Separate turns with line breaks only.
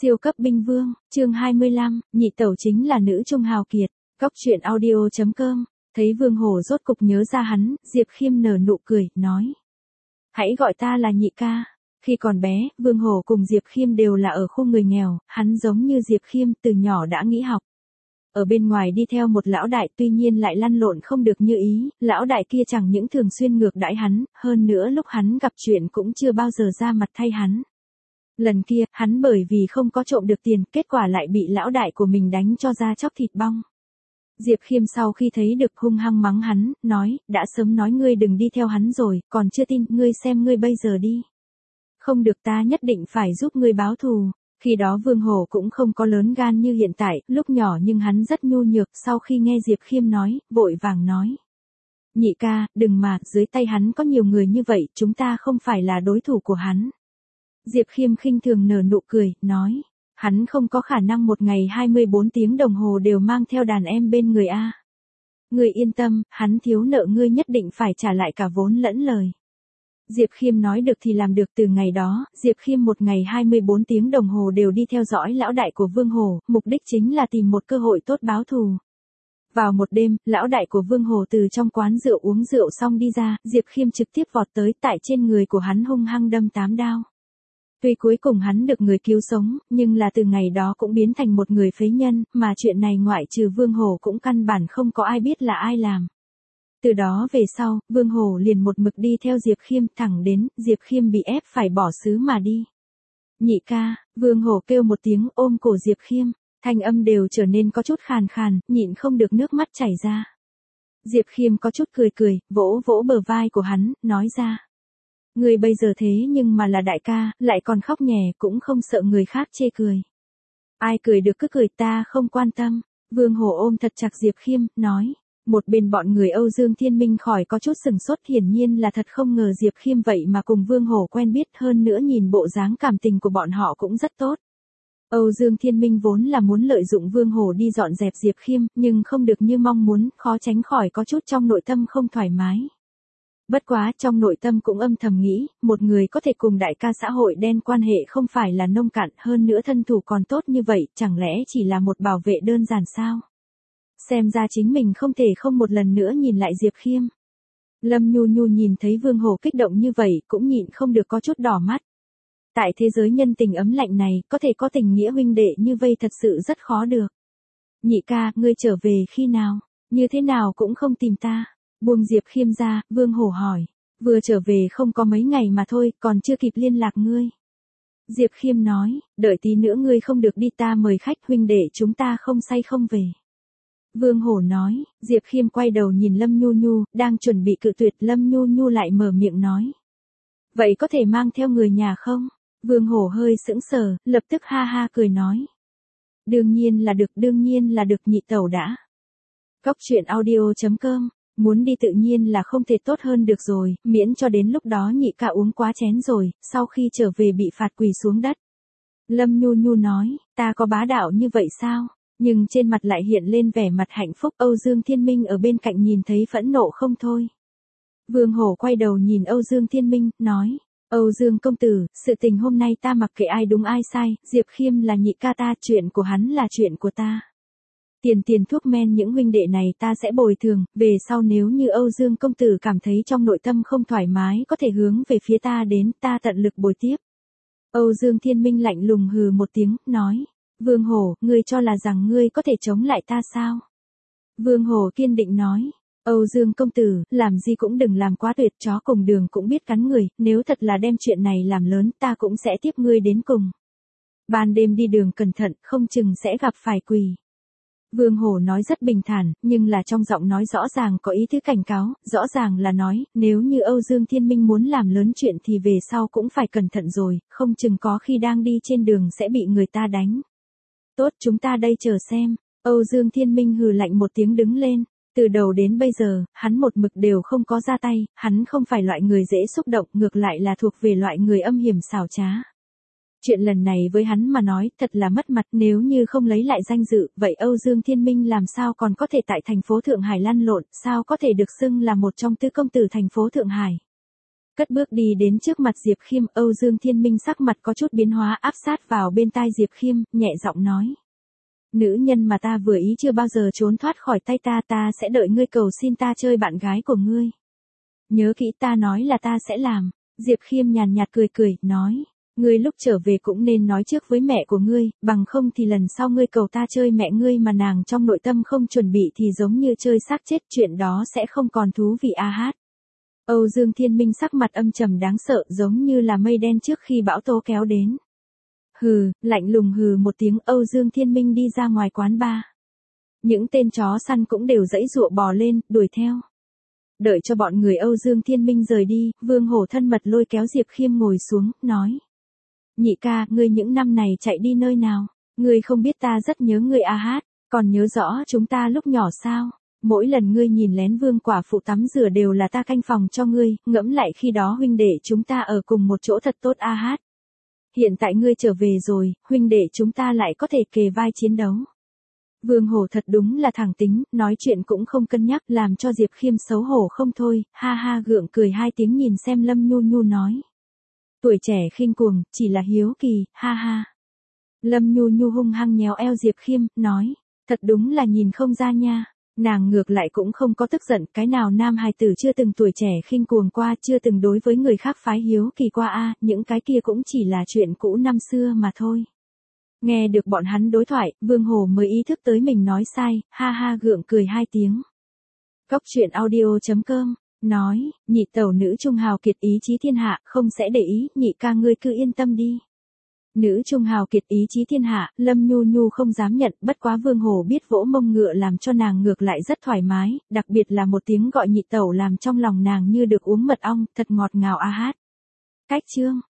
Siêu cấp binh vương, chương 25, nhị tẩu chính là nữ trung hào kiệt. Góc truyện audio.com, thấy Vương Hổ rốt cục nhớ ra hắn, Diệp Khiêm nở nụ cười, nói. Hãy gọi ta là nhị ca. Khi còn bé, Vương Hổ cùng Diệp Khiêm đều là ở khu người nghèo, hắn giống như Diệp Khiêm từ nhỏ đã nghỉ học. Ở bên ngoài đi theo một lão đại tuy nhiên lại lăn lộn không được như ý, lão đại kia chẳng những thường xuyên ngược đãi hắn, hơn nữa lúc hắn gặp chuyện cũng chưa bao giờ ra mặt thay hắn. Lần kia, hắn bởi vì không có trộm được tiền, kết quả lại bị lão đại của mình đánh cho da chóc thịt bong. Diệp Khiêm sau khi thấy được hung hăng mắng hắn, nói, đã sớm nói ngươi đừng đi theo hắn rồi, còn chưa tin, ngươi xem ngươi bây giờ đi. Không được, ta nhất định phải giúp ngươi báo thù. Khi đó Vương Hổ cũng không có lớn gan như hiện tại, lúc nhỏ nhưng hắn rất nhu nhược, sau khi nghe Diệp Khiêm nói, vội vàng nói. Nhị ca, đừng mà, dưới tay hắn có nhiều người như vậy, chúng ta không phải là đối thủ của hắn. Diệp Khiêm khinh thường nở nụ cười, nói, hắn không có khả năng một ngày 24 tiếng đồng hồ đều mang theo đàn em bên người a. Ngươi yên tâm, hắn thiếu nợ ngươi nhất định phải trả lại cả vốn lẫn lời. Diệp Khiêm nói được thì làm được. Từ ngày đó, Diệp Khiêm một ngày 24 tiếng đồng hồ đều đi theo dõi lão đại của Vương Hổ, mục đích chính là tìm một cơ hội tốt báo thù. Vào một đêm, lão đại của Vương Hổ từ trong quán rượu uống rượu xong đi ra, Diệp Khiêm trực tiếp vọt tới, tại trên người của hắn hung hăng đâm 8 đao. Tuy cuối cùng hắn được người cứu sống, nhưng là từ ngày đó cũng biến thành một người phế nhân, mà chuyện này ngoại trừ Vương Hổ cũng căn bản không có ai biết là ai làm. Từ đó về sau, Vương Hổ liền một mực đi theo Diệp Khiêm, thẳng đến, Diệp Khiêm bị ép phải bỏ xứ mà đi. Nhị ca, Vương Hổ kêu một tiếng ôm cổ Diệp Khiêm, thanh âm đều trở nên có chút khàn khàn, nhịn không được nước mắt chảy ra. Diệp Khiêm có chút cười cười, vỗ vỗ bờ vai của hắn, nói ra. Người bây giờ thế nhưng mà là đại ca, lại còn khóc nhè, cũng không sợ người khác chê cười. Ai cười được cứ cười, ta không quan tâm. Vương Hổ ôm thật chặt Diệp Khiêm, nói. Một bên bọn người Âu Dương Thiên Minh khỏi có chút sừng sốt, hiển nhiên là thật không ngờ Diệp Khiêm vậy mà cùng Vương Hổ quen biết, hơn nữa nhìn bộ dáng cảm tình của bọn họ cũng rất tốt. Âu Dương Thiên Minh vốn là muốn lợi dụng Vương Hổ đi dọn dẹp Diệp Khiêm, nhưng không được như mong muốn, khó tránh khỏi có chút trong nội tâm không thoải mái. Bất quá, trong nội tâm cũng âm thầm nghĩ, một người có thể cùng đại ca xã hội đen quan hệ không phải là nông cạn, hơn nữa thân thủ còn tốt như vậy, chẳng lẽ chỉ là một bảo vệ đơn giản sao? Xem ra chính mình không thể không một lần nữa nhìn lại Diệp Khiêm. Lâm Nhu Nhu nhìn thấy Vương Hổ kích động như vậy, cũng nhịn không được có chút đỏ mắt. Tại thế giới nhân tình ấm lạnh này, có thể có tình nghĩa huynh đệ như vây thật sự rất khó được. Nhị ca, ngươi trở về khi nào? Như thế nào cũng không tìm ta. Buông Diệp Khiêm ra, Vương Hổ hỏi. Vừa trở về không có mấy ngày mà thôi, còn chưa kịp liên lạc ngươi. Diệp Khiêm nói, đợi tí nữa ngươi không được đi, ta mời khách, huynh đệ chúng ta không say không về. Vương Hổ nói, Diệp Khiêm quay đầu nhìn Lâm Nhu Nhu, đang chuẩn bị cự tuyệt, Lâm Nhu Nhu lại mở miệng nói. Vậy có thể mang theo người nhà không? Vương Hổ hơi sững sờ, lập tức ha ha cười nói. Đương nhiên là được nhị tẩu đã. Góc truyện audio.com, muốn đi tự nhiên là không thể tốt hơn được rồi, miễn cho đến lúc đó nhị ca uống quá chén rồi, sau khi trở về bị phạt quỳ xuống đất. Lâm Nhu Nhu nói, ta có bá đạo như vậy sao? Nhưng trên mặt lại hiện lên vẻ mặt hạnh phúc. Âu Dương Thiên Minh ở bên cạnh nhìn thấy phẫn nộ không thôi. Vương Hổ quay đầu nhìn Âu Dương Thiên Minh, nói. Âu Dương công tử, sự tình hôm nay ta mặc kệ ai đúng ai sai, Diệp Khiêm là nhị ca ta, chuyện của hắn là chuyện của ta. Tiền thuốc men những huynh đệ này ta sẽ bồi thường, về sau nếu như Âu Dương công tử cảm thấy trong nội tâm không thoải mái có thể hướng về phía ta đến, ta tận lực bồi tiếp. Âu Dương Thiên Minh lạnh lùng hừ một tiếng, nói. Vương Hổ, ngươi cho là rằng ngươi có thể chống lại ta sao? Vương Hổ kiên định nói. Âu Dương công tử, làm gì cũng đừng làm quá tuyệt, chó cùng đường cũng biết cắn người, nếu thật là đem chuyện này làm lớn ta cũng sẽ tiếp ngươi đến cùng. Ban đêm đi đường cẩn thận, không chừng sẽ gặp phải quỷ. Vương Hổ nói rất bình thản, nhưng là trong giọng nói rõ ràng có ý tứ cảnh cáo, rõ ràng là nói, nếu như Âu Dương Thiên Minh muốn làm lớn chuyện thì về sau cũng phải cẩn thận rồi, không chừng có khi đang đi trên đường sẽ bị người ta đánh. Tốt, chúng ta đây chờ xem. Âu Dương Thiên Minh hừ lạnh một tiếng đứng lên. Từ đầu đến bây giờ, hắn một mực đều không có ra tay, hắn không phải loại người dễ xúc động, ngược lại là thuộc về loại người âm hiểm xảo trá. Chuyện lần này với hắn mà nói thật là mất mặt, nếu như không lấy lại danh dự, vậy Âu Dương Thiên Minh làm sao còn có thể tại thành phố Thượng Hải lăn lộn, sao có thể được xưng là một trong tứ công tử thành phố Thượng Hải. cất bước đi đến trước mặt Diệp Khiêm, Âu Dương Thiên Minh sắc mặt có chút biến hóa áp sát vào bên tai Diệp Khiêm, nhẹ giọng nói. Nữ nhân mà ta vừa ý chưa bao giờ trốn thoát khỏi tay ta, ta sẽ đợi ngươi cầu xin ta chơi bạn gái của ngươi. Nhớ kỹ ta nói là ta sẽ làm. Diệp Khiêm nhàn nhạt cười cười, nói. Ngươi lúc trở về cũng nên nói trước với mẹ của ngươi, bằng không thì lần sau ngươi cầu ta chơi mẹ ngươi mà nàng trong nội tâm không chuẩn bị thì giống như chơi xác chết, chuyện đó sẽ không còn thú vị a hát. Âu Dương Thiên Minh sắc mặt âm trầm đáng sợ giống như là mây đen trước khi bão tố kéo đến. Hừ, lạnh lùng hừ một tiếng, Âu Dương Thiên Minh đi ra ngoài quán bar. Những tên chó săn cũng đều giãy giụa bò lên, đuổi theo. Đợi cho bọn người Âu Dương Thiên Minh rời đi, Vương Hổ thân mật lôi kéo Diệp Khiêm ngồi xuống, nói. Nhị ca, ngươi những năm này chạy đi nơi nào? Ngươi không biết ta rất nhớ ngươi a hát, còn nhớ rõ chúng ta lúc nhỏ sao? Mỗi lần ngươi nhìn lén Vương quả phụ tắm rửa đều là ta canh phòng cho ngươi, ngẫm lại khi đó huynh đệ chúng ta ở cùng một chỗ thật tốt a hát. Hiện tại ngươi trở về rồi, huynh đệ chúng ta lại có thể kề vai chiến đấu. Vương Hổ thật đúng là thẳng tính, nói chuyện cũng không cân nhắc, làm cho Diệp Khiêm xấu hổ không thôi, ha ha gượng cười hai tiếng nhìn xem Lâm Nhu Nhu nói. Tuổi trẻ khinh cuồng, chỉ là hiếu kỳ, ha ha. Lâm Nhu Nhu hung hăng nhéo eo Diệp Khiêm, nói, thật đúng là nhìn không ra nha. Nàng ngược lại cũng không có tức giận, cái nào nam hài tử chưa từng tuổi trẻ khinh cuồng qua, chưa từng đối với người khác phái hiếu kỳ qua a, những cái kia cũng chỉ là chuyện cũ năm xưa mà thôi. Nghe được bọn hắn đối thoại, Vương Hổ mới ý thức tới mình nói sai, ha ha gượng cười hai tiếng. Cóc truyện audio.com, nói, nhị tẩu nữ trung hào kiệt ý chí thiên hạ, không sẽ để ý, nhị ca ngươi cứ yên tâm đi. Nữ trung hào kiệt ý chí thiên hạ, Lâm Nhu Nhu không dám nhận, bất quá Vương Hổ biết vỗ mông ngựa làm cho nàng ngược lại rất thoải mái, đặc biệt là một tiếng gọi nhị tẩu làm trong lòng nàng như được uống mật ong, thật ngọt ngào a hát. Cách chương